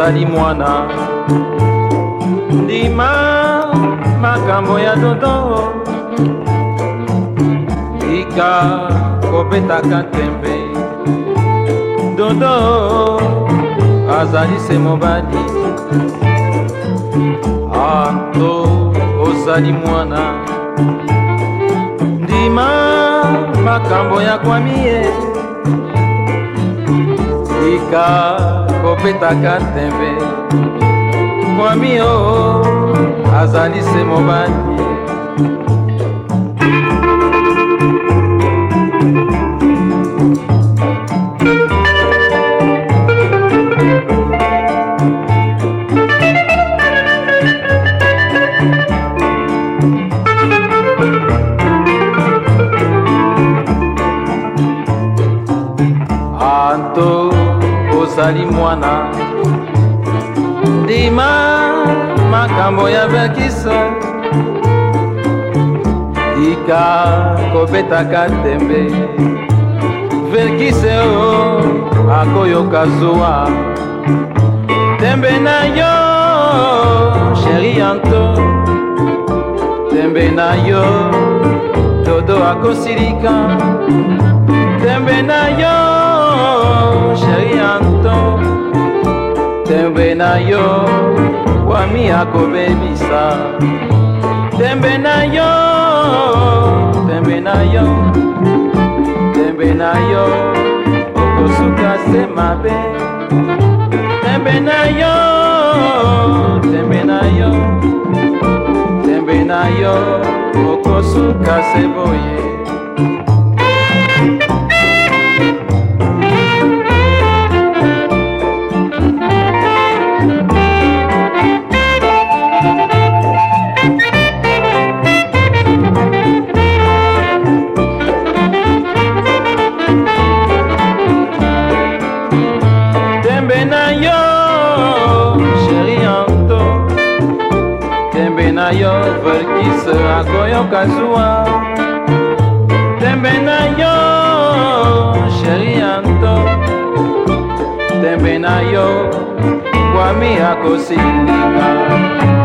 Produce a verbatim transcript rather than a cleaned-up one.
ozali mwana ndima makambo ya dodo ika kobetaka tembe dodo azali se mobali anto ozali mwana ndima makambo ya kwamie ika kobetaka tembe kwami o azali se mobali anto ozali mwana ndima makambo ya vekisa ika kobetaka tembe vekise o akoyoka zuwa tembe na yo sheri anto tembe na yo dodo akosilika tembe na yo sheri anto tembe na yo wami akobebisa tembe na yo tembe na yo tembe na yo okosuka se mabe tembe na yo tembe na yo tembe na yo okosuka se boye tembe na yo sheri anto tembe na yo verkise akoyoka zuwa tembe na yo sheri anto tembe na yo kwami akosilika